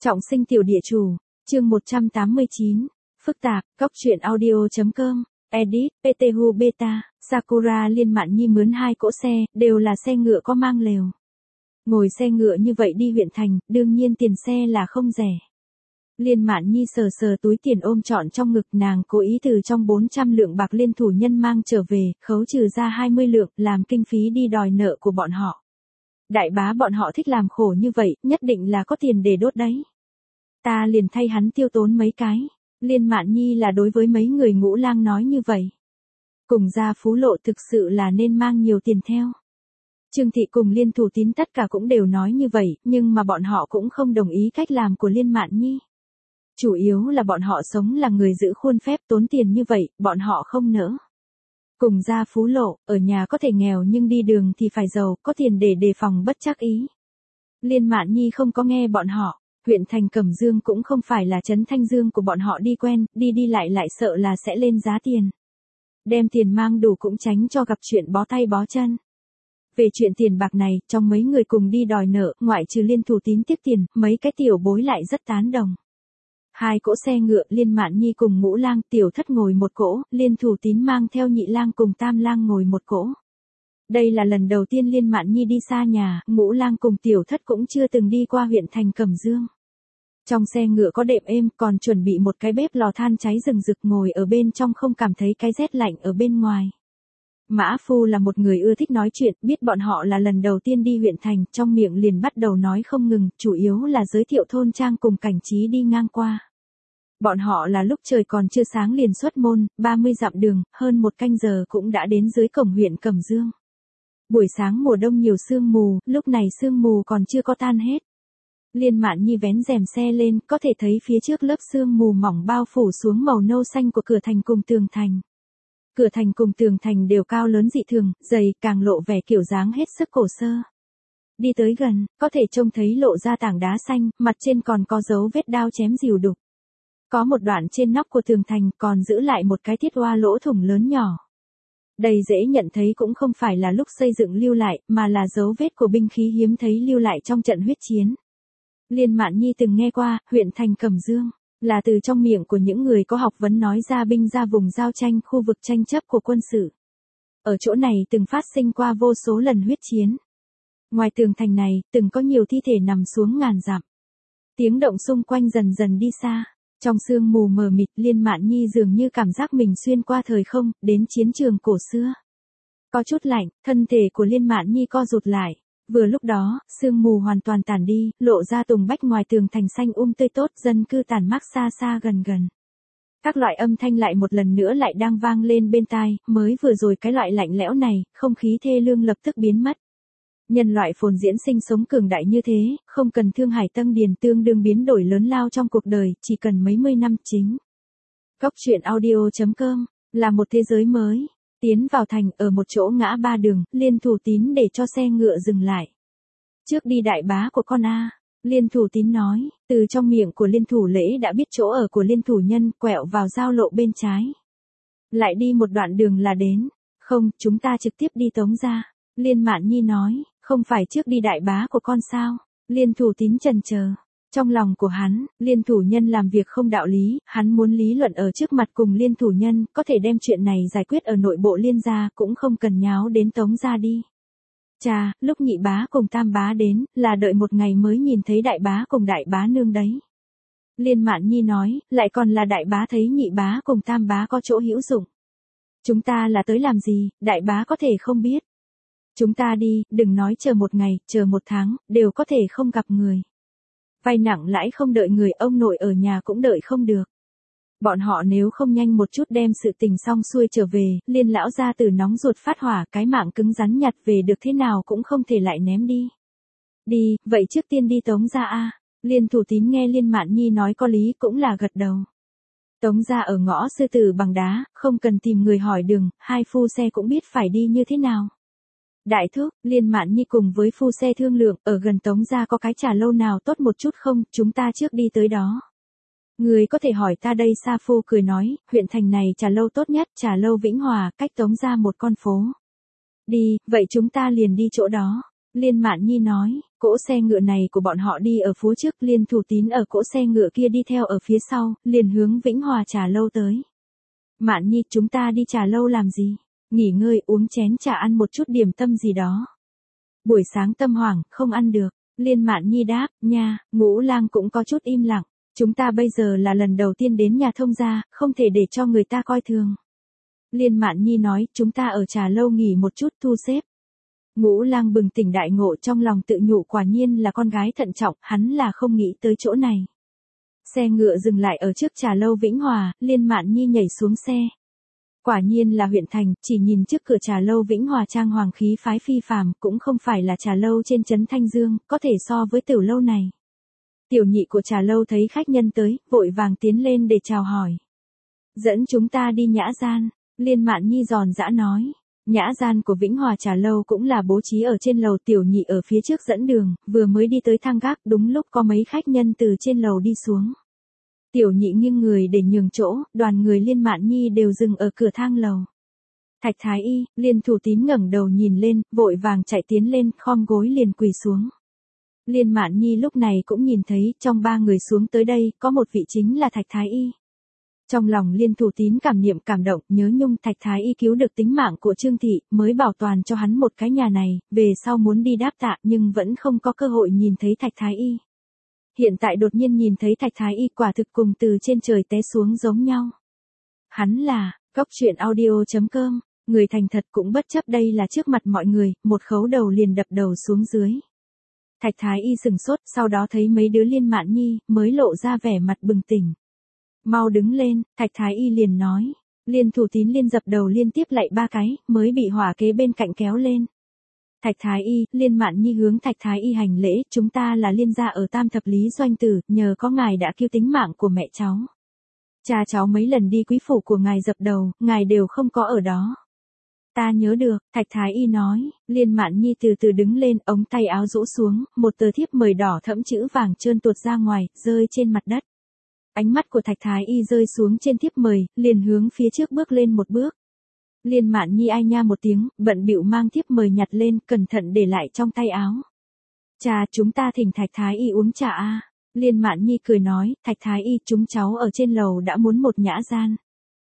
Trọng sinh tiểu địa chủ, chương 189, phức tạp, cóc truyện audio.com, edit, PTH Beta, Sakura Liên Mạn Nhi mướn 2 cỗ xe, đều là xe ngựa có mang lều. Ngồi xe ngựa như vậy đi huyện thành, đương nhiên tiền xe là không rẻ. Liên Mạn Nhi sờ sờ túi tiền ôm trọn trong ngực, nàng cố ý từ trong 400 lượng bạc liên thủ nhân mang trở về, khấu trừ ra 20 lượng, làm kinh phí đi đòi nợ của bọn họ. Đại bá bọn họ thích làm khổ như vậy, nhất định là có tiền để đốt đấy. Ta liền thay hắn tiêu tốn mấy cái. Liên Mạn Nhi là đối với mấy người Ngũ Lang nói như vậy. Cùng gia Phú Lộ thực sự là nên mang nhiều tiền theo. Trương Thị cùng Liên Thủ Tín tất cả cũng đều nói như vậy, nhưng mà bọn họ cũng không đồng ý cách làm của Liên Mạn Nhi. Chủ yếu là bọn họ sống là người giữ khuôn phép, tốn tiền như vậy, bọn họ không nỡ. Cùng gia Phú Lộ, ở nhà có thể nghèo nhưng đi đường thì phải giàu, có tiền để đề phòng bất trắc ý. Liên Mạn Nhi không có nghe bọn họ. Huyện thành Cẩm Dương cũng không phải là trấn Thanh Dương của bọn họ đi quen, đi lại sợ là sẽ lên giá tiền. Đem tiền mang đủ cũng tránh cho gặp chuyện bó tay bó chân. Về chuyện tiền bạc này, trong mấy người cùng đi đòi nợ, ngoại trừ Liên Thủ Tín tiếp tiền, mấy cái tiểu bối lại rất tán đồng. 2 cỗ xe ngựa, Liên Mạn Nhi cùng Ngũ Lang, Tiểu Thất ngồi một cỗ, Liên Thủ Tín mang theo Nhị Lang cùng Tam Lang ngồi một cỗ. Đây là lần đầu tiên Liên Mạn Nhi đi xa nhà, Ngũ Lang cùng Tiểu Thất cũng chưa từng đi qua huyện thành Cẩm Dương. Trong xe ngựa có đệm êm, còn chuẩn bị một cái bếp lò than cháy rừng rực, ngồi ở bên trong không cảm thấy cái rét lạnh ở bên ngoài. Mã Phu là một người ưa thích nói chuyện, biết bọn họ là lần đầu tiên đi huyện thành, trong miệng liền bắt đầu nói không ngừng, chủ yếu là giới thiệu thôn trang cùng cảnh trí đi ngang qua. Bọn họ là lúc trời còn chưa sáng liền xuất môn, 30 dặm đường, hơn 1 canh giờ cũng đã đến dưới cổng huyện Cẩm Dương. Buổi sáng mùa đông nhiều sương mù, lúc này sương mù còn chưa có tan hết. Liên Mạn Nhi vén rèm xe lên, có thể thấy phía trước lớp sương mù mỏng bao phủ xuống màu nâu xanh của cửa thành cùng tường thành. Cửa thành cùng tường thành đều cao lớn dị thường, dày, càng lộ vẻ kiểu dáng hết sức cổ xưa. Đi tới gần, có thể trông thấy lộ ra tảng đá xanh, mặt trên còn có dấu vết đao chém rìu đục. Có một đoạn trên nóc của tường thành còn giữ lại một cái thiết hoa lỗ thủng lớn nhỏ. Đây dễ nhận thấy cũng không phải là lúc xây dựng lưu lại, mà là dấu vết của binh khí hiếm thấy lưu lại trong trận huyết chiến. Liên Mạn Nhi từng nghe qua, huyện thành Cẩm Dương, là từ trong miệng của những người có học vấn nói ra binh ra vùng giao tranh, khu vực tranh chấp của quân sự. Ở chỗ này từng phát sinh qua vô số lần huyết chiến. Ngoài tường thành này, từng có nhiều thi thể nằm xuống ngàn dặm. Tiếng động xung quanh dần dần đi xa. Trong sương mù mờ mịt, Liên Mạn Nhi dường như cảm giác mình xuyên qua thời không, đến chiến trường cổ xưa. Có chút lạnh, thân thể của Liên Mạn Nhi co rụt lại. Vừa lúc đó, sương mù hoàn toàn tản đi, lộ ra tùng bách ngoài tường thành xanh tươi tốt, dân cư tản mát xa xa gần gần. Các loại âm thanh lại một lần nữa lại đang vang lên bên tai, mới vừa rồi cái loại lạnh lẽo này, không khí thê lương lập tức biến mất. Nhân loại phồn diễn sinh sống cường đại như thế, không cần thương hải tăng điền, tương đương biến đổi lớn lao trong cuộc đời, chỉ cần mấy mươi năm chính. Cóc truyện audio.com, là một thế giới mới. Tiến vào thành, ở một chỗ ngã ba đường, Liên Thủ Tín để cho xe ngựa dừng lại. Trước đi đại bá của con a. Liên Thủ Tín nói, từ trong miệng của Liên Thủ Lễ đã biết chỗ ở của Liên Thủ Nhân, quẹo vào giao lộ bên trái. Lại đi một đoạn đường là đến. Không, chúng ta trực tiếp đi Tống gia. Liên Mạn Nhi nói, không phải trước đi đại bá của con sao? Liên Thủ Tín chần chờ. Trong lòng của hắn, Liên Thủ Nhân làm việc không đạo lý, hắn muốn lý luận ở trước mặt cùng Liên Thủ Nhân, có thể đem chuyện này giải quyết ở nội bộ Liên gia, cũng không cần nháo đến Tống gia đi. Chà, lúc nhị bá cùng tam bá đến, là đợi một ngày mới nhìn thấy đại bá cùng đại bá nương đấy. Liên Mạn Nhi nói, lại còn là đại bá thấy nhị bá cùng tam bá có chỗ hữu dụng. Chúng ta là tới làm gì, đại bá có thể không biết. Chúng ta đi, đừng nói chờ một ngày, chờ 1 tháng, đều có thể không gặp người. Vay nặng lãi không đợi người, ông nội ở nhà cũng đợi không được. Bọn họ nếu không nhanh một chút đem sự tình xong xuôi trở về, Liên lão gia tử nóng ruột phát hỏa, cái mạng cứng rắn nhặt về được thế nào cũng không thể lại ném đi. Đi, vậy trước tiên đi Tống gia a. Liên Thủ Tín nghe Liên Mạn Nhi nói có lý cũng là gật đầu. Tống gia ở ngõ Sư Tử bằng đá, không cần tìm người hỏi đường, 2 phu xe cũng biết phải đi như thế nào. Đại thúc, Liên Mạn Nhi cùng với phu xe thương lượng, ở gần Tống gia có cái trà lâu nào tốt một chút không, chúng ta trước đi tới đó. Người có thể hỏi ta đây. Sa Phu cười nói, huyện thành này trà lâu tốt nhất, trà lâu Vĩnh Hòa, cách Tống gia 1 con phố. Đi, vậy chúng ta liền đi chỗ đó. Liên Mạn Nhi nói, cỗ xe ngựa này của bọn họ đi ở phía trước, Liên Thủ Tín ở cỗ xe ngựa kia đi theo ở phía sau, liền hướng Vĩnh Hòa trà lâu tới. Mạn Nhi, chúng ta đi trà lâu làm gì? Nghỉ ngơi uống chén trà ăn một chút điểm tâm gì đó. Buổi sáng tâm hoảng, không ăn được. Liên Mạn Nhi đáp, nha, Ngũ Lang cũng có chút im lặng. Chúng ta bây giờ là lần đầu tiên đến nhà thông gia, không thể để cho người ta coi thường. Liên Mạn Nhi nói, chúng ta ở trà lâu nghỉ một chút thu xếp. Ngũ Lang bừng tỉnh đại ngộ, trong lòng tự nhủ quả nhiên là con gái thận trọng, hắn là không nghĩ tới chỗ này. Xe ngựa dừng lại ở trước trà lâu Vĩnh Hòa, Liên Mạn Nhi nhảy xuống xe. Quả nhiên là huyện thành, chỉ nhìn trước cửa trà lâu Vĩnh Hòa trang hoàng khí phái phi phàm, cũng không phải là trà lâu trên trấn Thanh Dương, có thể so với tiểu lâu này. Tiểu nhị của trà lâu thấy khách nhân tới, vội vàng tiến lên để chào hỏi. Dẫn chúng ta đi nhã gian, Liên Mạn Nhi giòn giã nói. Nhã gian của Vĩnh Hòa trà lâu cũng là bố trí ở trên lầu, tiểu nhị ở phía trước dẫn đường, vừa mới đi tới thang gác, đúng lúc có mấy khách nhân từ trên lầu đi xuống. Tiểu nhị nghiêng người để nhường chỗ, đoàn người Liên Mạn Nhi đều dừng ở cửa thang lầu. Thạch Thái Y, Liên Thủ Tín ngẩng đầu nhìn lên, vội vàng chạy tiến lên, khom gối liền quỳ xuống. Liên Mạn Nhi lúc này cũng nhìn thấy, trong ba người xuống tới đây, có một vị chính là Thạch Thái Y. Trong lòng Liên Thủ Tín cảm niệm cảm động, nhớ nhung Thạch Thái Y cứu được tính mạng của Trương Thị, mới bảo toàn cho hắn một cái nhà này, về sau muốn đi đáp tạ nhưng vẫn không có cơ hội nhìn thấy Thạch Thái Y. Hiện tại đột nhiên nhìn thấy Thạch Thái Y, quả thực cùng từ trên trời té xuống giống nhau. Hắn là, goctruyện.audio.com, người thành thật cũng bất chấp đây là trước mặt mọi người, một khấu đầu liền đập đầu xuống dưới. Thạch Thái Y sừng sốt, sau đó thấy mấy đứa Liên Mạn Nhi, mới lộ ra vẻ mặt bừng tỉnh. Mau đứng lên, Thạch Thái Y liền nói. Liên Thủ Tín liên dập đầu liên tiếp lạy 3 cái, mới bị hỏa kế bên cạnh kéo lên. Thạch Thái Y, Liên Mạn Nhi hướng Thạch Thái Y hành lễ, chúng ta là Liên gia ở Tam Thập Lý Doanh Tử, nhờ có ngài đã cứu tính mạng của mẹ cháu. Cha cháu mấy lần đi quý phủ của ngài dập đầu, ngài đều không có ở đó. Ta nhớ được, Thạch Thái Y nói. Liên Mạn Nhi từ từ đứng lên, ống tay áo rũ xuống, một tờ thiếp mời đỏ thẫm chữ vàng trơn tuột ra ngoài, rơi trên mặt đất. Ánh mắt của Thạch Thái Y rơi xuống trên thiếp mời, liền hướng phía trước bước lên một bước. Liên Mạn Nhi ai nha một tiếng, bận bịu mang thiếp mời nhặt lên, cẩn thận để lại trong tay áo. Cha, chúng ta thỉnh Thạch Thái Y uống trà a. Liên Mạn Nhi cười nói, Thạch Thái Y, chúng cháu ở trên lầu đã muốn một nhã gian.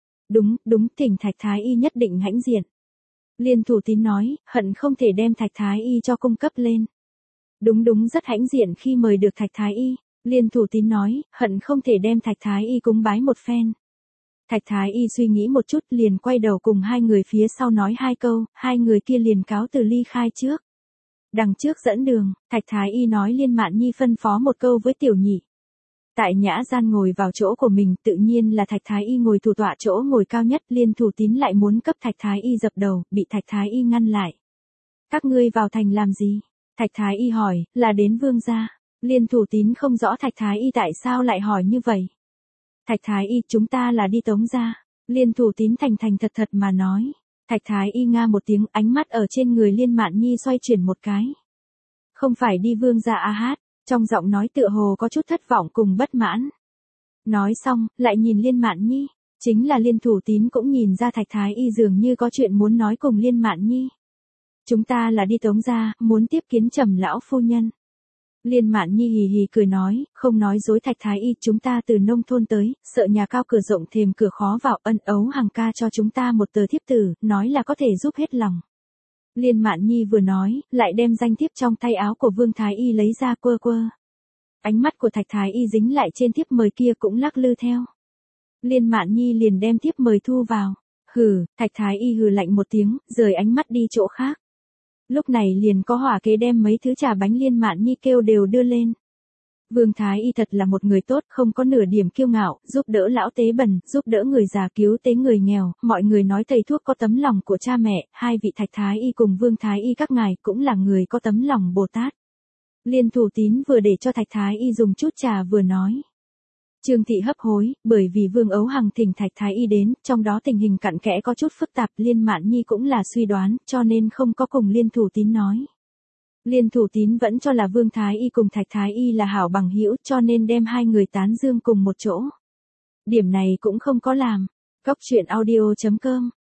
Đúng, thỉnh Thạch Thái Y nhất định hãnh diện. Liên Thủ Tín nói, hận không thể đem Thạch Thái Y cho cung cấp lên. Đúng, rất hãnh diện khi mời được Thạch Thái Y. Liên Thủ Tín nói, hận không thể đem Thạch Thái Y cúng bái một phen. Thạch Thái Y suy nghĩ một chút, liền quay đầu cùng hai người phía sau nói 2 câu, hai người kia liền cáo từ ly khai trước. Đằng trước dẫn đường, Thạch Thái Y nói Liên Mạn Nhi phân phó một câu với tiểu nhị. Tại nhã gian ngồi vào chỗ của mình, tự nhiên là Thạch Thái Y ngồi thủ tọa chỗ ngồi cao nhất, Liên Thủ Tín lại muốn cấp Thạch Thái Y dập đầu, bị Thạch Thái Y ngăn lại. Các ngươi vào thành làm gì? Thạch Thái Y hỏi, là đến vương gia. Liên Thủ Tín không rõ Thạch Thái Y tại sao lại hỏi như vậy. Thạch Thái Y, chúng ta là đi Tống gia. Liên Thủ Tín thành thật mà nói. Thạch Thái Y nga một tiếng, ánh mắt ở trên người Liên Mạn Nhi xoay chuyển một cái. Không phải đi vương gia a hát, trong giọng nói tựa hồ có chút thất vọng cùng bất mãn. Nói xong, lại nhìn Liên Mạn Nhi, chính là Liên Thủ Tín cũng nhìn ra Thạch Thái Y dường như có chuyện muốn nói cùng Liên Mạn Nhi. Chúng ta là đi Tống gia, muốn tiếp kiến Trầm lão phu nhân. Liên Mạn Nhi hì hì cười nói, không nói dối Thạch Thái Y, chúng ta từ nông thôn tới, sợ nhà cao cửa rộng thềm cửa khó vào, ân ấu Hằng ca cho chúng ta một tờ thiếp tử, nói là có thể giúp hết lòng. Liên Mạn Nhi vừa nói, lại đem danh thiếp trong tay áo của Vương Thái Y lấy ra quơ. Ánh mắt của Thạch Thái Y dính lại trên thiếp mời kia cũng lắc lư theo. Liên Mạn Nhi liền đem thiếp mời thu vào. Hừ, Thạch Thái Y hừ lạnh một tiếng, rời ánh mắt đi chỗ khác. Lúc này liền có hỏa kế đem mấy thứ trà bánh Liên Mạn Nhi kêu đều đưa lên. Vương Thái Y thật là một người tốt, không có nửa điểm kiêu ngạo, giúp đỡ lão tế bần, giúp đỡ người già, cứu tế người nghèo, mọi người nói thầy thuốc có tấm lòng của cha mẹ, hai vị Thạch Thái Y cùng Vương Thái Y các ngài cũng là người có tấm lòng Bồ Tát. Liên Thủ Tín vừa để cho Thạch Thái Y dùng chút trà vừa nói. Trương Thị hấp hối, bởi vì Vương Ấu Hằng thỉnh Thạch Thái Y đến, trong đó tình hình cặn kẽ có chút phức tạp, Liên Mạn Nhi cũng là suy đoán, cho nên không có cùng Liên Thủ Tín nói. Liên Thủ Tín vẫn cho là Vương Thái Y cùng Thạch Thái Y là hảo bằng hữu, cho nên đem hai người tán dương cùng một chỗ. Điểm này cũng không có làm. Goctruyện.audio.com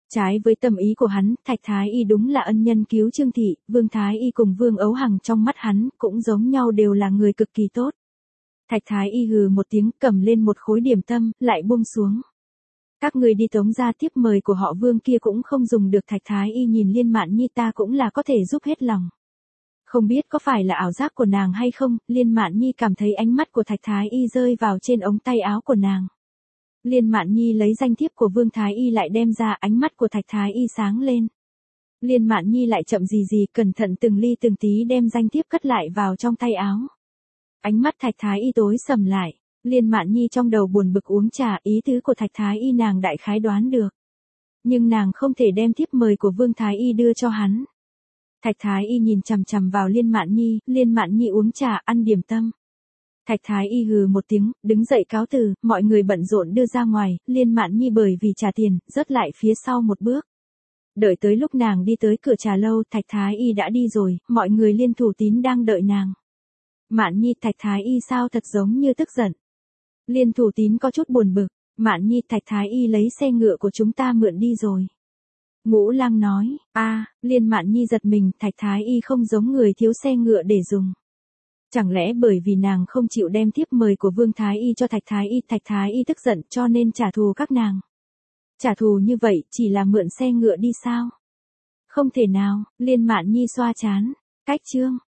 Trái với tâm ý của hắn, Thạch Thái Y đúng là ân nhân cứu Trương Thị, Vương Thái Y cùng Vương Ấu Hằng trong mắt hắn cũng giống nhau đều là người cực kỳ tốt. Thạch Thái Y hừ một tiếng cầm lên một khối điểm tâm, lại buông xuống. Các người đi tống ra tiếp mời của họ Vương kia cũng không dùng được. Thạch Thái Y nhìn Liên Mạn Nhi ta cũng là có thể giúp hết lòng. Không biết có phải là ảo giác của nàng hay không, Liên Mạn Nhi cảm thấy ánh mắt của Thạch Thái Y rơi vào trên ống tay áo của nàng. Liên Mạn Nhi lấy danh thiếp của Vương Thái Y lại đem ra, ánh mắt của Thạch Thái Y sáng lên. Liên Mạn Nhi lại chậm gì cẩn thận từng ly từng tí đem danh thiếp cất lại vào trong tay áo. Ánh mắt Thạch Thái Y tối sầm lại. Liên Mạn Nhi trong đầu buồn bực uống trà, ý tứ của Thạch Thái Y nàng đại khái đoán được. Nhưng nàng không thể đem thiếp mời của Vương Thái Y đưa cho hắn. Thạch Thái Y nhìn chằm chằm vào Liên Mạn Nhi uống trà ăn điểm tâm. Thạch Thái Y hừ một tiếng, đứng dậy cáo từ, mọi người bận rộn đưa ra ngoài, Liên Mạn Nhi bởi vì trả tiền, rớt lại phía sau một bước. Đợi tới lúc nàng đi tới cửa trà lâu, Thạch Thái Y đã đi rồi, mọi người Liên Thủ Tín đang đợi nàng. Mạn Nhi, Thạch Thái Y sao thật giống như tức giận. Liên Thủ Tín có chút buồn bực, Mạn Nhi, Thạch Thái Y lấy xe ngựa của chúng ta mượn đi rồi. Ngũ Lang nói, Liên Mạn Nhi giật mình, Thạch Thái Y không giống người thiếu xe ngựa để dùng. Chẳng lẽ bởi vì nàng không chịu đem thiếp mời của Vương Thái Y cho Thạch Thái Y tức giận cho nên trả thù các nàng. Trả thù như vậy chỉ là mượn xe ngựa đi sao? Không thể nào, Liên Mạn Nhi xoa chán, cách chương.